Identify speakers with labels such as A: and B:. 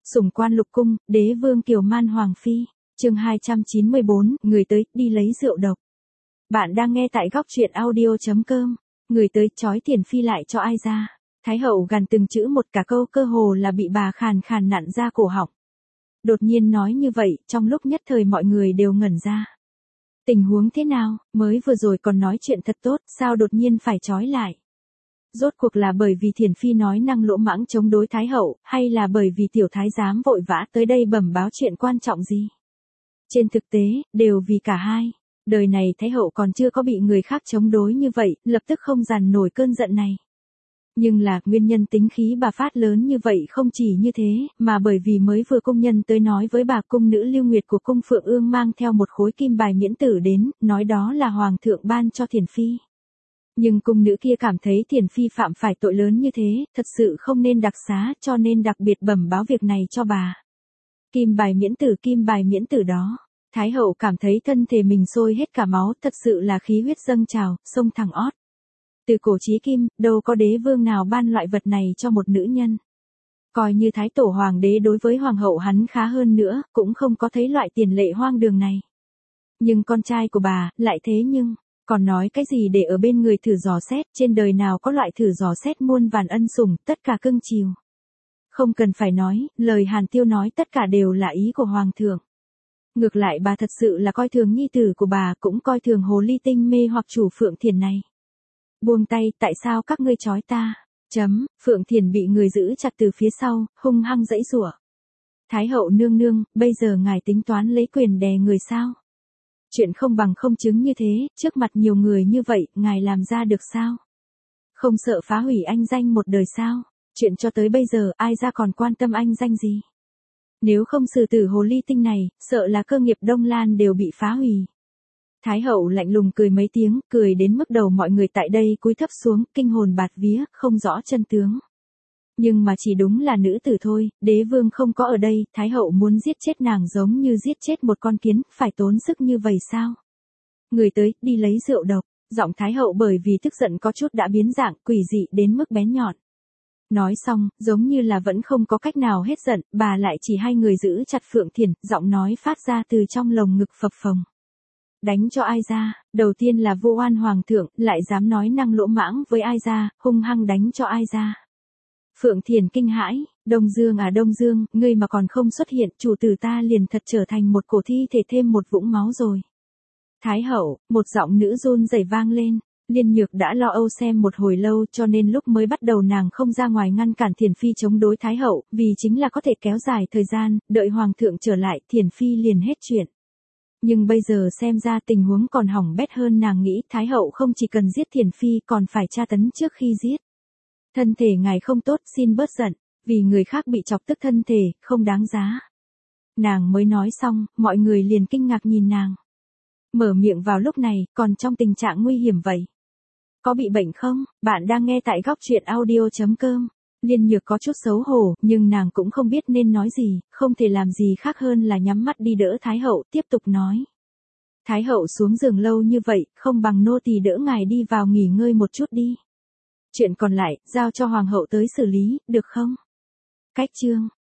A: Sủng quan lục cung, đế vương Kiều Man Hoàng Phi. Chương 294, người tới, đi lấy rượu độc. Bạn đang nghe tại góc truyện audio.com. Người tới, trói Thiền Phi lại cho ai ra. Thái hậu gằn từng chữ một, cả câu cơ hồ là bị bà khàn khàn nặn ra cổ họng. Đột nhiên nói như vậy, trong lúc nhất thời mọi người đều ngẩn ra. Tình huống thế nào, mới vừa rồi còn nói chuyện thật tốt, sao đột nhiên phải trói lại? Rốt cuộc là bởi vì Thiền Phi nói năng lỗ mãng chống đối Thái hậu, hay là bởi vì tiểu thái giám vội vã tới đây bẩm báo chuyện quan trọng gì? Trên thực tế, đều vì cả hai. Đời này Thái hậu còn chưa có bị người khác chống đối như vậy, lập tức không dằn nổi cơn giận này. Nhưng là, nguyên nhân tính khí bà phát lớn như vậy không chỉ như thế, mà bởi vì mới vừa cung nhân tới nói với bà cung nữ Lưu Nguyệt của cung Phượng Ương mang theo một khối kim bài miễn tử đến, nói đó là Hoàng thượng ban cho Thiền Phi. Nhưng cung nữ kia cảm thấy Thiền Phi phạm phải tội lớn như thế, thật sự không nên đặc xá, cho nên đặc biệt bẩm báo việc này cho bà. Kim bài miễn tử đó. Thái hậu cảm thấy thân thể mình sôi hết cả máu, thật sự là khí huyết dâng trào, sông thẳng ót. Từ cổ chí kim, đâu có đế vương nào ban loại vật này cho một nữ nhân. Coi như thái tổ hoàng đế đối với hoàng hậu hắn khá hơn nữa, cũng không có thấy loại tiền lệ hoang đường này. Nhưng con trai của bà, lại thế nhưng, còn nói cái gì để ở bên người thử dò xét, trên đời nào có loại thử dò xét muôn vàn ân sủng, tất cả cưng chiều. Không cần phải nói, lời Hàn Tiêu nói tất cả đều là ý của hoàng thượng. Ngược lại bà thật sự là coi thường nhi tử của bà, cũng coi thường hồ ly tinh mê hoặc chủ Phượng Thiền này. Buông tay, tại sao các ngươi trói ta? Phượng Thiền bị người giữ chặt từ phía sau, hung hăng giãy giụa. Thái hậu nương nương, bây giờ ngài tính toán lấy quyền đè người sao? Chuyện không bằng không chứng như thế, trước mặt nhiều người như vậy, ngài làm ra được sao? Không sợ phá hủy anh danh một đời sao? Chuyện cho tới bây giờ, ai ra còn quan tâm anh danh gì? Nếu không xử tử hồ ly tinh này, sợ là cơ nghiệp Đông Lan đều bị phá hủy. Thái hậu lạnh lùng cười mấy tiếng, cười đến mức đầu mọi người tại đây cúi thấp xuống, kinh hồn bạt vía, không rõ chân tướng. Nhưng mà chỉ đúng là nữ tử thôi, đế vương không có ở đây, Thái hậu muốn giết chết nàng giống như giết chết một con kiến, phải tốn sức như vậy sao? Người tới, đi lấy rượu độc. Giọng Thái hậu bởi vì tức giận có chút đã biến dạng, quỷ dị đến mức bén nhọn. Nói xong, giống như là vẫn không có cách nào hết giận, bà lại chỉ hai người giữ chặt Phượng Thiền, giọng nói phát ra từ trong lồng ngực phập phồng. Đánh cho ai ra, đầu tiên là vô oan hoàng thượng, lại dám nói năng lỗ mãng với ai ra, hung hăng đánh cho ai ra. Phượng Thiền kinh hãi, Đông Dương à Đông Dương, ngươi mà còn không xuất hiện, chủ tử ta liền thật trở thành một cổ thi thể thêm một vũng máu rồi. Thái hậu, một giọng nữ run rẩy vang lên. Liên Nhược đã lo âu xem một hồi lâu, cho nên lúc mới bắt đầu nàng không ra ngoài ngăn cản Thiền Phi chống đối Thái hậu, vì chính là có thể kéo dài thời gian, đợi hoàng thượng trở lại, Thiền Phi liền hết chuyện. Nhưng bây giờ xem ra tình huống còn hỏng bét hơn, nàng nghĩ Thái hậu không chỉ cần giết Thiền Phi còn phải tra tấn trước khi giết. Thân thể ngài không tốt, xin bớt giận, vì người khác bị chọc tức thân thể, không đáng giá. Nàng mới nói xong, mọi người liền kinh ngạc nhìn nàng. Mở miệng vào lúc này, còn trong tình trạng nguy hiểm vậy. Có bị bệnh không? Bạn đang nghe tại góc truyện audio.com. Liên Nhược có chút xấu hổ, nhưng nàng cũng không biết nên nói gì, không thể làm gì khác hơn là nhắm mắt đi đỡ Thái hậu, tiếp tục nói. Thái hậu xuống giường lâu như vậy, không bằng nô tỳ đỡ ngài đi vào nghỉ ngơi một chút đi. Chuyện còn lại, giao cho hoàng hậu tới xử lý, được không? Cách chương.